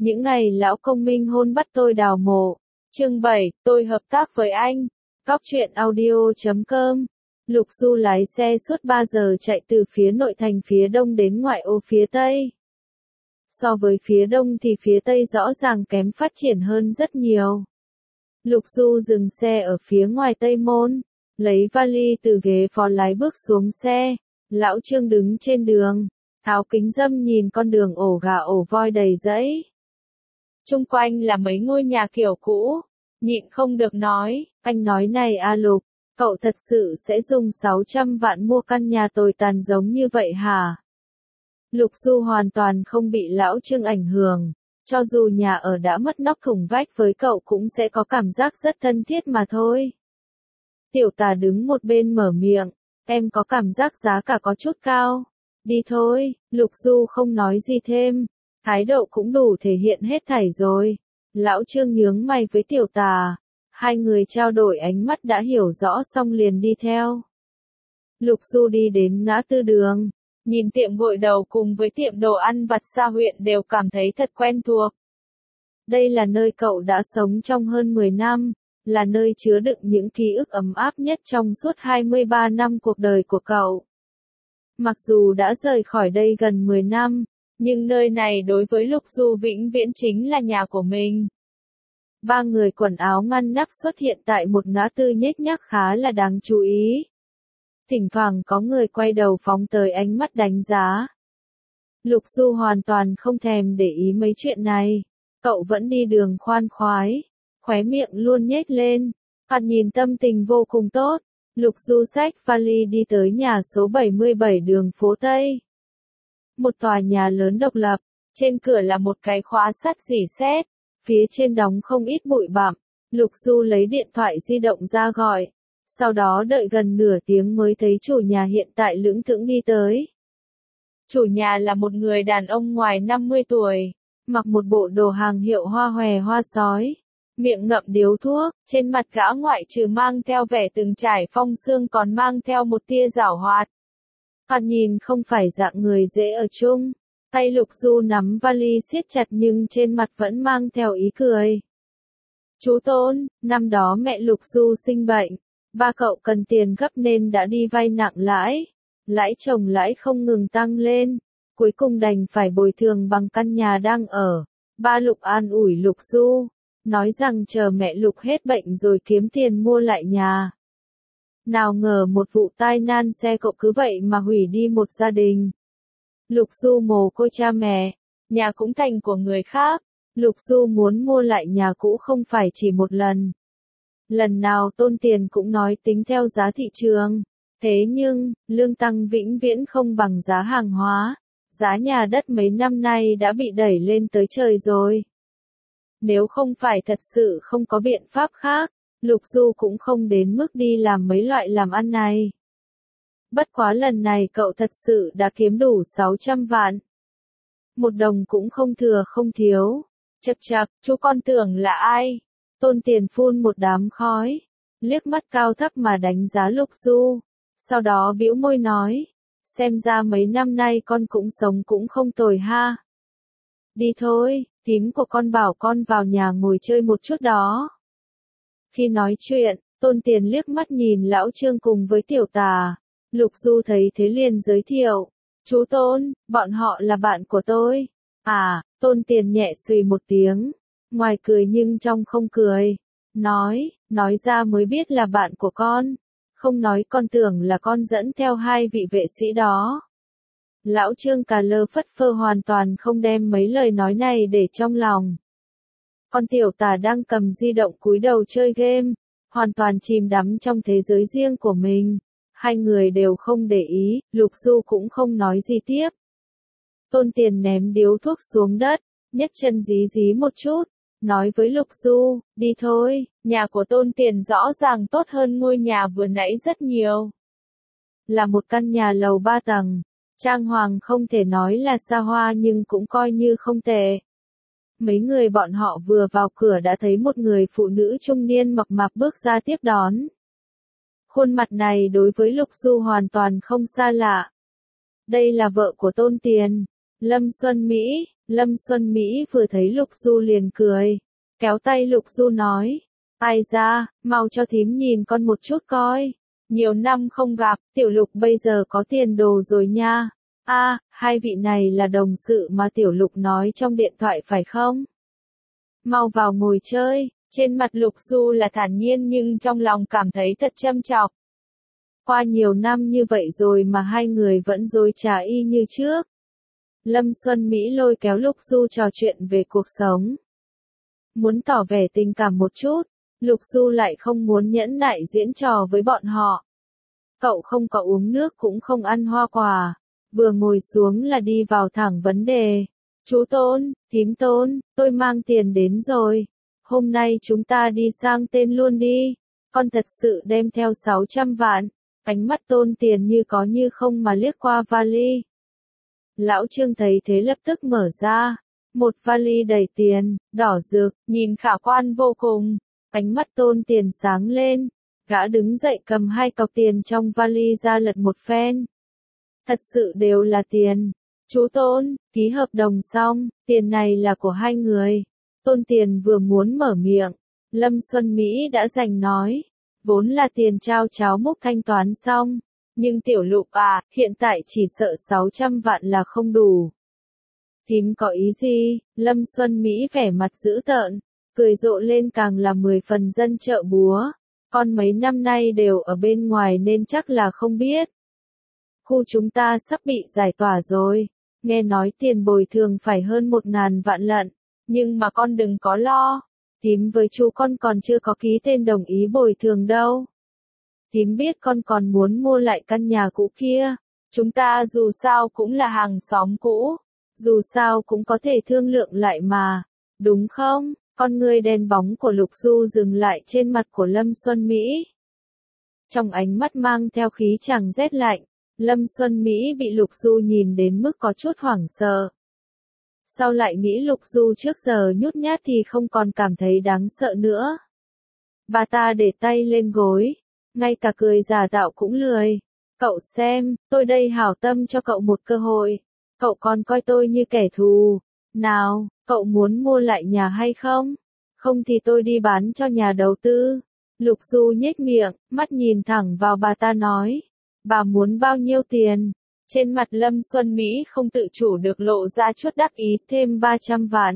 Những ngày lão công minh hôn bắt tôi đào mộ. Chương 7, tôi hợp tác với anh. Cóc truyện audio.com. Lục Du lái xe suốt 3 giờ chạy từ phía nội thành phía đông đến ngoại ô phía tây. So với phía đông thì phía tây rõ ràng kém phát triển hơn rất nhiều. Lục Du dừng xe ở phía ngoài tây môn, lấy vali từ ghế phó lái bước xuống xe. Lão Trương đứng trên đường, tháo kính râm nhìn con đường ổ gà ổ voi đầy rẫy. Chung quanh là mấy ngôi nhà kiểu cũ, nhịn không được nói, anh nói này a Lục, cậu thật sự sẽ dùng 600 vạn mua căn nhà tồi tàn giống như vậy hả? Lục Du hoàn toàn không bị lão Trương ảnh hưởng, cho dù nhà ở đã mất nóc thủng vách với cậu cũng sẽ có cảm giác rất thân thiết mà thôi. Tiểu Tà đứng một bên mở miệng, em có cảm giác giá cả có chút cao. Đi thôi, Lục Du không nói gì thêm, thái độ cũng đủ thể hiện hết thảy rồi. Lão Trương nhướng mày với Tiểu Tà, hai người trao đổi ánh mắt đã hiểu rõ xong liền đi theo. Lục Du đi đến ngã tư đường, nhìn tiệm gội đầu cùng với tiệm đồ ăn vặt xa huyện đều cảm thấy thật quen thuộc. Đây là nơi cậu đã sống trong hơn 10 năm, là nơi chứa đựng những ký ức ấm áp nhất trong suốt 23 năm cuộc đời của cậu. Mặc dù đã rời khỏi đây gần 10 năm, nhưng nơi này đối với Lục Du vĩnh viễn chính là nhà của mình. Ba người quần áo ngăn nắp xuất hiện tại một ngã tư nhếch nhác khá là đáng chú ý. Thỉnh thoảng có người quay đầu phóng tới ánh mắt đánh giá. Lục Du hoàn toàn không thèm để ý mấy chuyện này. Cậu vẫn đi đường khoan khoái, khóe miệng luôn nhếch lên, thoạt nhìn tâm tình vô cùng tốt. Lục Du xách vali đi tới nhà số 77 đường phố Tây. Một tòa nhà lớn độc lập, trên cửa là một cái khóa sắt rỉ sét, phía trên đóng không ít bụi bặm. Lục Du lấy điện thoại di động ra gọi, sau đó đợi gần nửa tiếng mới thấy chủ nhà hiện tại lững thững đi tới. Chủ nhà là một người đàn ông ngoài 50 tuổi, mặc một bộ đồ hàng hiệu hoa hòe hoa sói, miệng ngậm điếu thuốc, trên mặt gã ngoại trừ mang theo vẻ từng trải phong sương còn mang theo một tia giảo hoạt. Thoạt nhìn không phải dạng người dễ ở chung. Tay Lục Du nắm vali siết chặt nhưng trên mặt vẫn mang theo ý cười. Chú Tôn, năm đó mẹ Lục Du sinh bệnh, ba cậu cần tiền gấp nên đã đi vay nặng lãi. Lãi chồng lãi không ngừng tăng lên, cuối cùng đành phải bồi thường bằng căn nhà đang ở. Ba Lục an ủi Lục Du, nói rằng chờ mẹ Lục hết bệnh rồi kiếm tiền mua lại nhà. Nào ngờ một vụ tai nạn xe cộ cứ vậy mà hủy đi một gia đình. Lục Du mồ côi cha mẹ, nhà cũng thành của người khác. Lục Du muốn mua lại nhà cũ không phải chỉ một lần. Lần nào Tôn tiền cũng nói tính theo giá thị trường. Thế nhưng, lương tăng vĩnh viễn không bằng giá hàng hóa. Giá nhà đất mấy năm nay đã bị đẩy lên tới trời rồi. Nếu không phải thật sự không có biện pháp khác, Lục Du cũng không đến mức đi làm mấy loại làm ăn này. Bất quá lần này cậu thật sự đã kiếm đủ 600 vạn. Một đồng cũng không thừa không thiếu. Chậc chậc, chú con tưởng là ai? Tôn tiền phun một đám khói, liếc mắt cao thấp mà đánh giá Lục Du. Sau đó bĩu môi nói, xem ra mấy năm nay con cũng sống cũng không tồi ha. Đi thôi, thím của con bảo con vào nhà ngồi chơi một chút đó. Khi nói chuyện, Tôn tiền liếc mắt nhìn lão Trương cùng với Tiểu Tà. Lục Du thấy thế liền giới thiệu, chú Tôn, bọn họ là bạn của tôi. À, Tôn tiền nhẹ xùy một tiếng, ngoài cười nhưng trong không cười. Nói ra mới biết là bạn của con. Không nói con tưởng là con dẫn theo hai vị vệ sĩ đó. Lão Trương cà lơ phất phơ hoàn toàn không đem mấy lời nói này để trong lòng. Con Tiểu Tà đang cầm di động cúi đầu chơi game, hoàn toàn chìm đắm trong thế giới riêng của mình. Hai người đều không để ý, Lục Du cũng không nói gì tiếp. Tôn tiền ném điếu thuốc xuống đất, nhấc chân dí dí một chút, nói với Lục Du, đi thôi, nhà của Tôn tiền rõ ràng tốt hơn ngôi nhà vừa nãy rất nhiều. Là một căn nhà lầu 3 tầng, trang hoàng không thể nói là xa hoa nhưng cũng coi như không tệ. Mấy người bọn họ vừa vào cửa đã thấy một người phụ nữ trung niên mập mạp bước ra tiếp đón. Khuôn mặt này đối với Lục Du hoàn toàn không xa lạ. Đây là vợ của Tôn tiền, Lâm Xuân Mỹ. Lâm Xuân Mỹ vừa thấy Lục Du liền cười, kéo tay Lục Du nói, ai ra, mau cho thím nhìn con một chút coi. Nhiều năm không gặp, tiểu Lục bây giờ có tiền đồ rồi nha. A, hai vị này là đồng sự mà tiểu Lục nói trong điện thoại phải không? Mau vào ngồi chơi. Trên mặt Lục Du là thản nhiên nhưng trong lòng cảm thấy thật châm chọc. Qua nhiều năm như vậy rồi mà hai người vẫn dối trá y như trước. Lâm Xuân Mỹ lôi kéo Lục Du trò chuyện về cuộc sống. Muốn tỏ vẻ tình cảm một chút, Lục Du lại không muốn nhẫn nại diễn trò với bọn họ. Cậu không có uống nước cũng không ăn hoa quả, vừa ngồi xuống là đi vào thẳng vấn đề. Chú Tôn, thím Tôn, tôi mang tiền đến rồi. Hôm nay chúng ta đi sang tên luôn đi. Con thật sự đem theo 600 vạn. Ánh mắt Tôn Tiền như có như không mà liếc qua vali. Lão Trương thấy thế lập tức mở ra. Một vali đầy tiền, đỏ rực, nhìn khả quan vô cùng. Ánh mắt Tôn Tiền sáng lên. Gã đứng dậy cầm hai cọc tiền trong vali ra lật một phen. Thật sự đều là tiền. Chú Tôn, ký hợp đồng xong, tiền này là của hai người. Tôn Tiền vừa muốn mở miệng, Lâm Xuân Mỹ đã giành nói, vốn là tiền trao cháo múc thanh toán xong, nhưng tiểu Lục à, hiện tại chỉ sợ 600 vạn là không đủ. Thím có ý gì? Lâm Xuân Mỹ vẻ mặt dữ tợn, cười rộ lên càng là 10 phần dân chợ búa, con mấy năm nay đều ở bên ngoài nên chắc là không biết. Khu chúng ta sắp bị giải tỏa rồi, nghe nói tiền bồi thường phải hơn 1.000 vạn lận. Nhưng mà con đừng có lo, thím với chú con còn chưa có ký tên đồng ý bồi thường đâu. Thím biết con còn muốn mua lại căn nhà cũ kia, chúng ta dù sao cũng là hàng xóm cũ, dù sao cũng có thể thương lượng lại mà, đúng không? Con người đen bóng của Lục Du dừng lại trên mặt của Lâm Xuân Mỹ. Trong ánh mắt mang theo khí chàng rét lạnh, Lâm Xuân Mỹ bị Lục Du nhìn đến mức có chút hoảng sợ. Sau lại nghĩ Lục Du trước giờ nhút nhát thì không còn cảm thấy đáng sợ nữa. Bà ta để tay lên gối, ngay cả cười giả tạo cũng lười. Cậu xem, tôi đây hảo tâm cho cậu một cơ hội. Cậu còn coi tôi như kẻ thù. Nào, cậu muốn mua lại nhà hay không? Không thì tôi đi bán cho nhà đầu tư. Lục Du nhếch miệng, mắt nhìn thẳng vào bà ta nói. Bà muốn bao nhiêu tiền? Trên mặt Lâm Xuân Mỹ không tự chủ được lộ ra chút đắc ý, thêm 300 vạn.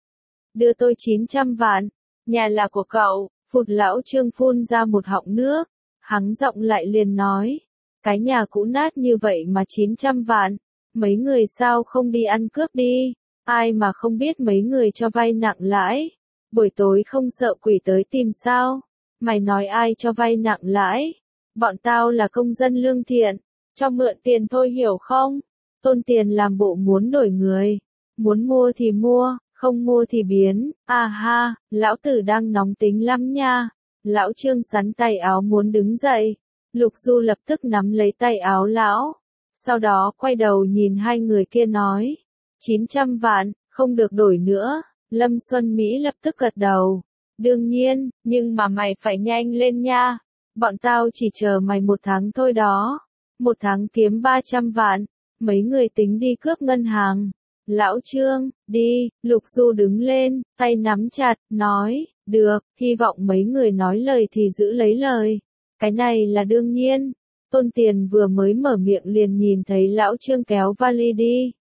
Đưa tôi 900 vạn. Nhà là của cậu. Phụt lão Trương phun ra một họng nước. Hắng giọng lại liền nói. Cái nhà cũ nát như vậy mà 900 vạn. Mấy người sao không đi ăn cướp đi. Ai mà không biết mấy người cho vay nặng lãi. Buổi tối không sợ quỷ tới tìm sao. Mày nói ai cho vay nặng lãi. Bọn tao là công dân lương thiện. Cho mượn tiền thôi hiểu không? Tôn Tiền làm bộ muốn đổi người. Muốn mua thì mua, không mua thì biến. À ha, lão tử đang nóng tính lắm nha. Lão Trương sắn tay áo muốn đứng dậy. Lục Du lập tức nắm lấy tay áo lão. Sau đó quay đầu nhìn hai người kia nói. 900 vạn, không được đổi nữa. Lâm Xuân Mỹ lập tức gật đầu. Đương nhiên, nhưng mà mày phải nhanh lên nha. Bọn tao chỉ chờ mày 1 tháng thôi đó. 1 tháng kiếm 300 vạn. Mấy người tính đi cướp ngân hàng. Lão Trương, đi. Lục Du đứng lên, tay nắm chặt, nói, được, hy vọng mấy người nói lời thì giữ lấy lời. Cái này là đương nhiên. Tôn Tiền vừa mới mở miệng liền nhìn thấy lão Trương kéo vali đi.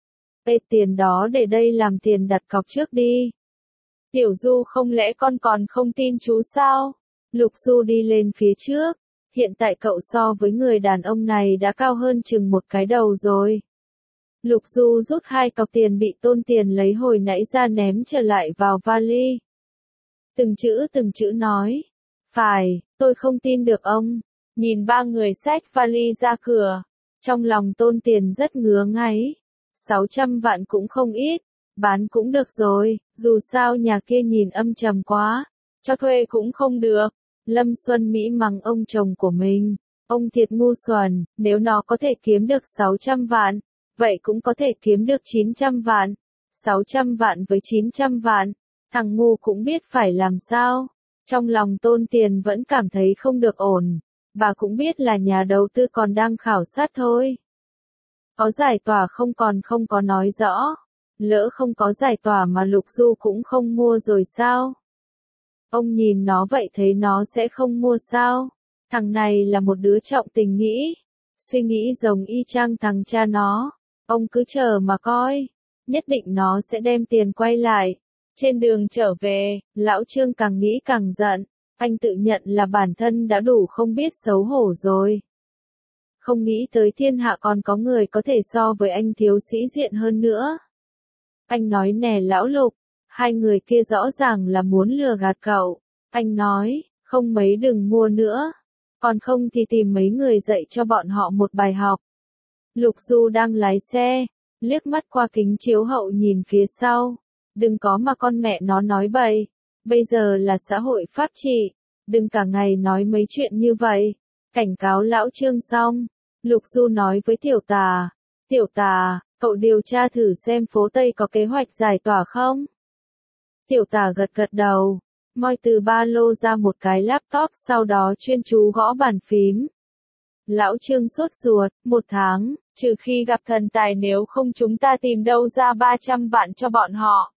Ê, tiền đó để đây làm tiền đặt cọc trước đi. Tiểu Du không lẽ con còn không tin chú sao? Lục Du đi lên phía trước. Hiện tại cậu so với người đàn ông này đã cao hơn chừng một cái đầu rồi. Lục Du rút 2 cọc tiền bị Tôn Tiền lấy hồi nãy ra ném trở lại vào vali. Từng chữ nói. Phải, tôi không tin được ông. Nhìn 3 người xách vali ra cửa. Trong lòng Tôn Tiền rất ngứa ngáy. 600 vạn cũng không ít. Bán cũng được rồi, dù sao nhà kia nhìn âm trầm quá. Cho thuê cũng không được. Lâm Xuân Mỹ mắng ông chồng của mình. Ông thiệt ngu xuẩn, nếu nó có thể kiếm được 600 vạn, vậy cũng có thể kiếm được 900 vạn. 600 vạn với 900 vạn, thằng ngu cũng biết phải làm sao. Trong lòng Tôn Tiền vẫn cảm thấy không được ổn. Bà cũng biết là nhà đầu tư còn đang khảo sát thôi. Có giải tỏa không có nói rõ. Lỡ không có giải tỏa mà Lục Du cũng không mua rồi sao? Ông nhìn nó vậy thấy nó sẽ không mua sao? Thằng này là một đứa trọng tình nghĩ. Suy nghĩ giống y chang thằng cha nó. Ông cứ chờ mà coi. Nhất định nó sẽ đem tiền quay lại. Trên đường trở về, lão Trương càng nghĩ càng giận. Anh tự nhận là bản thân đã đủ không biết xấu hổ rồi. Không nghĩ tới thiên hạ còn có người có thể so với anh thiếu sĩ diện hơn nữa. Anh nói nè lão Lục, hai người kia rõ ràng là muốn lừa gạt cậu. Anh nói, không mấy đừng mua nữa. Còn không thì tìm mấy người dạy cho bọn họ một bài học. Lục Du đang lái xe, liếc mắt qua kính chiếu hậu nhìn phía sau. Đừng có mà con mẹ nó nói bậy. Bây giờ là xã hội pháp trị. Đừng cả ngày nói mấy chuyện như vậy. Cảnh cáo lão Trương xong. Lục Du nói với Tiểu Tà. Tiểu Tà, cậu điều tra thử xem phố Tây có kế hoạch giải tỏa không? Tiểu Tà gật gật đầu. Moi từ ba lô ra một cái laptop sau đó chuyên chú gõ bàn phím. Lão Trương sốt ruột, 1 tháng, trừ khi gặp thần tài nếu không chúng ta tìm đâu ra 300 vạn cho bọn họ.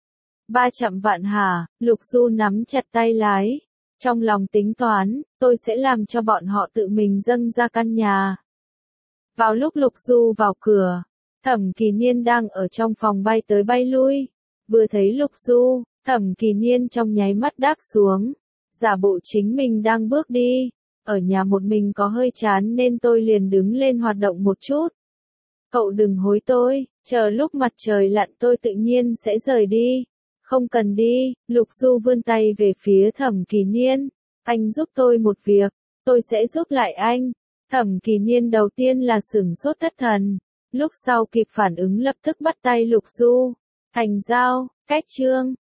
300 vạn hả? Lục Du nắm chặt tay lái. Trong lòng tính toán, tôi sẽ làm cho bọn họ tự mình dâng ra căn nhà. Vào lúc Lục Du vào cửa, Thẩm Kỳ Niên đang ở trong phòng bay tới bay lui. Vừa thấy Lục Du, Thẩm Kỳ Niên trong nháy mắt đáp xuống. Giả bộ chính mình đang bước đi. Ở nhà một mình có hơi chán nên tôi liền đứng lên hoạt động một chút. Cậu đừng hối tôi, chờ lúc mặt trời lặn tôi tự nhiên sẽ rời đi. Không cần đi, Lục Du vươn tay về phía Thẩm Kỳ Niên. Anh giúp tôi một việc, tôi sẽ giúp lại anh. Thẩm Kỳ Niên đầu tiên là sửng sốt thất thần. Lúc sau kịp phản ứng lập tức bắt tay Lục Du. Thành giao, cách chương.